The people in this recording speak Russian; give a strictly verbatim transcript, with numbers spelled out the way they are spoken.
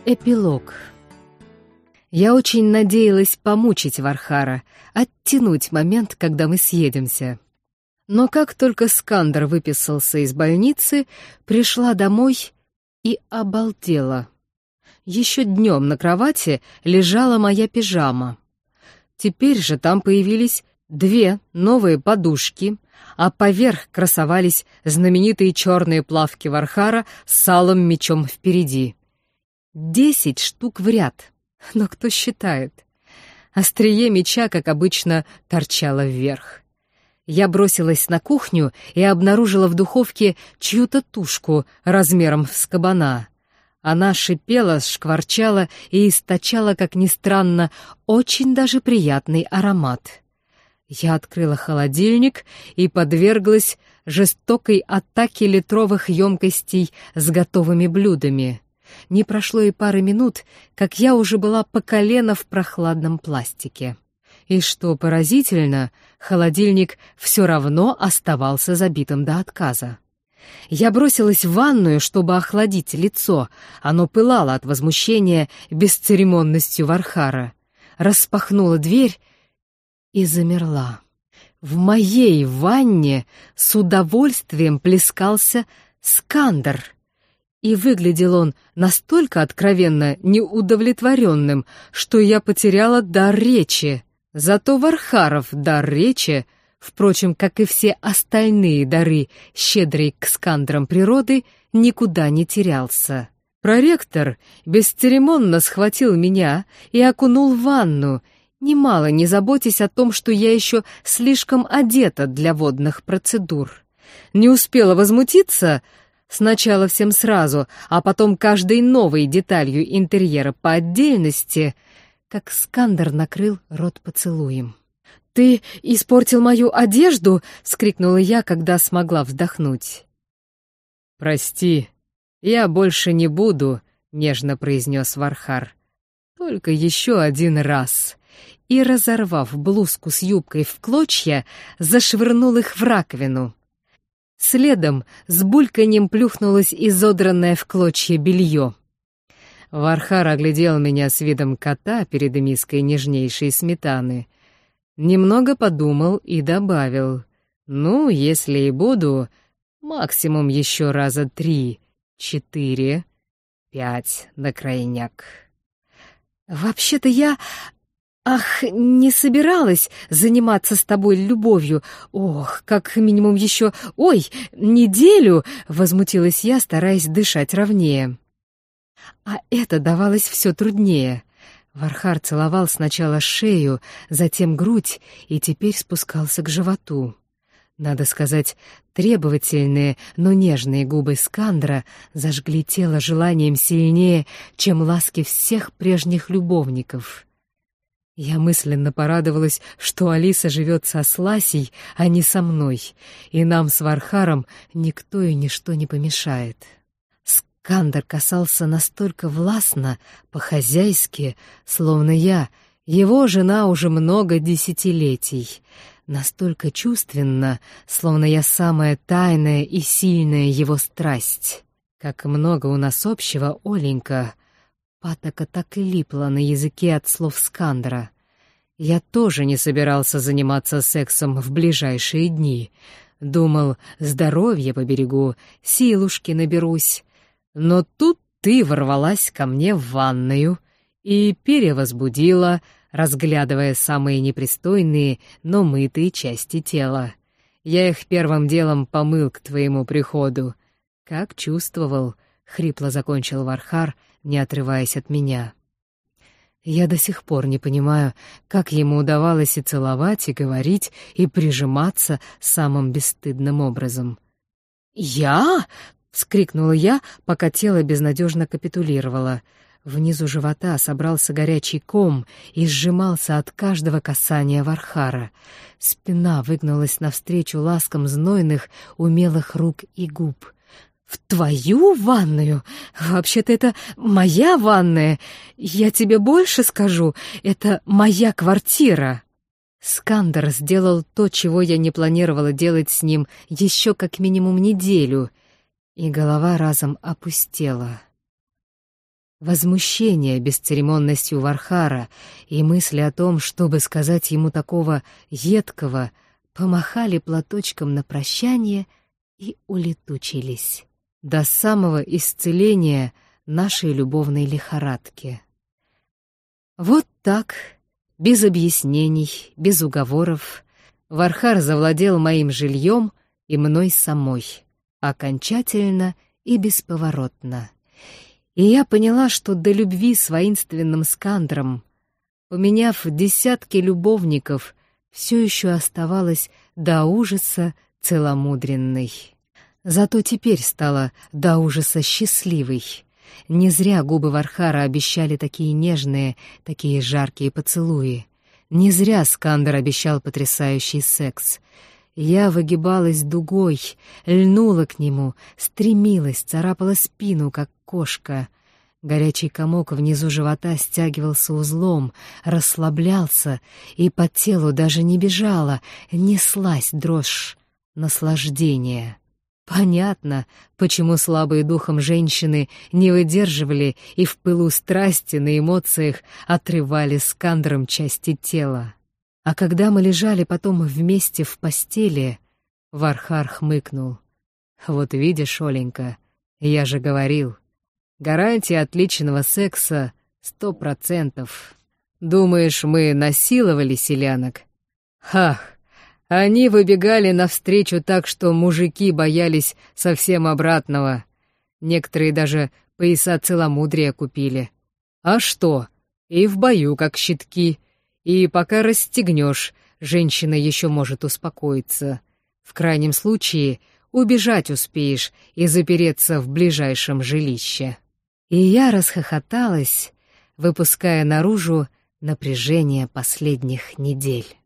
Эпилог. Я очень надеялась помучить Вархара, оттянуть момент, когда мы съедемся. Но как только Скандер выписался из больницы, пришла домой и обалдела. Еще днем на кровати лежала моя пижама. Теперь же там появились две новые подушки, а поверх красовались знаменитые черные плавки Вархара с алым мечом впереди. Десять штук в ряд, но кто считает? Острие меча, как обычно, торчало вверх. Я бросилась на кухню и обнаружила в духовке чью-то тушку размером с кабана. Она шипела, шкварчала и источала, как ни странно, очень даже приятный аромат. Я открыла холодильник и подверглась жестокой атаке литровых емкостей с готовыми блюдами. Не прошло и пары минут, как я уже была по колено в прохладном пластике. И что поразительно, холодильник все равно оставался забитым до отказа. Я бросилась в ванную, чтобы охладить лицо. Оно пылало от возмущения бесцеремонностью Вархара. Распахнула дверь и замерла. В моей ванне с удовольствием плескался Скандер. И выглядел он настолько откровенно неудовлетворенным, что я потеряла дар речи. Зато Вархаров дар речи, впрочем, как и все остальные дары, щедрые к Скандерам природы, никуда не терялся. Проректор бесцеремонно схватил меня и окунул в ванну, немало не заботясь о том, что я еще слишком одета для водных процедур. Не успела возмутиться, сначала всем сразу, а потом каждой новой деталью интерьера по отдельности, как Скандер накрыл рот поцелуем. «Ты испортил мою одежду?» — вскрикнула я, когда смогла вздохнуть. «Прости, я больше не буду», — нежно произнес Вархар. «Только еще один раз». И, разорвав блузку с юбкой в клочья, зашвырнул их в раковину. Следом с бульканьем плюхнулось изодранное в клочья белье. Вархар оглядел меня с видом кота перед миской нежнейшей сметаны. Немного подумал и добавил: «Ну, если и буду, максимум еще раза три, четыре, пять на крайняк». «Вообще-то я... Ах, не собиралась заниматься с тобой любовью. Ох, как минимум еще... Ой, неделю!» — возмутилась я, стараясь дышать ровнее. А это давалось все труднее. Вархар целовал сначала шею, затем грудь и теперь спускался к животу. Надо сказать, требовательные, но нежные губы Скандера зажгли тело желанием сильнее, чем ласки всех прежних любовников. Я мысленно порадовалась, что Алиса живет со Сласей, а не со мной, и нам с Вархаром никто и ничто не помешает. Скандер касался настолько властно, по-хозяйски, словно я, его жена уже много десятилетий, настолько чувственно, словно я самая тайная и сильная его страсть. Как много у нас общего, Оленька. Патока так и липла на языке от слов Скандера. Я тоже не собирался заниматься сексом в ближайшие дни. Думал, здоровье поберегу, силушки наберусь. Но тут ты ворвалась ко мне в ванную и перевозбудила, разглядывая самые непристойные, но мытые части тела. Я их первым делом помыл к твоему приходу. Как чувствовал, — хрипло закончил Вархар, не отрываясь от меня. Я до сих пор не понимаю, как ему удавалось и целовать, и говорить, и прижиматься самым бесстыдным образом. «Я?» — вскрикнула я, пока тело безнадежно капитулировало. Внизу живота собрался горячий ком и сжимался от каждого касания Вархара. Спина выгнулась навстречу ласкам знойных, умелых рук и губ. «В твою ванную? Вообще-то это моя ванная. Я тебе больше скажу, это моя квартира». Скандер сделал то, чего я не планировала делать с ним еще как минимум неделю, и голова разом опустела. возмущение бесцеремонностью Вархара и мысли о том, чтобы сказать ему такого едкого, помахали платочком на прощание и улетучились до самого исцеления нашей любовной лихорадки. Вот так, без объяснений, без уговоров, Вархар завладел моим жильем и мной самой, окончательно и бесповоротно. И я поняла, что до любви с воинственным Скандром, поменяв десятки любовников, все еще оставалась до ужаса целомудренной. Зато теперь стала до ужаса счастливой. Не зря губы Вархара обещали такие нежные, такие жаркие поцелуи. Не зря Скандр обещал потрясающий секс. Я выгибалась дугой, льнула к нему, стремилась, царапала спину, как кошка. Горячий комок внизу живота стягивался узлом, расслаблялся, и по телу даже не бежала, неслась дрожь наслаждения. Понятно, почему слабые духом женщины не выдерживали и в пылу страсти на эмоциях отрывали Скандром части тела. А когда мы лежали потом вместе в постели, Вархар хмыкнул. «Вот видишь, Оленька, я же говорил, гарантия отличного секса сто процентов. Думаешь, мы насиловали селянок? Ах, они выбегали навстречу так, что мужики боялись совсем обратного. Некоторые даже пояса целомудрия купили. А что? И в бою как щитки. И пока расстегнешь, женщина еще может успокоиться. В крайнем случае убежать успеешь и запереться в ближайшем жилище». И я расхохоталась, выпуская наружу напряжение последних недель.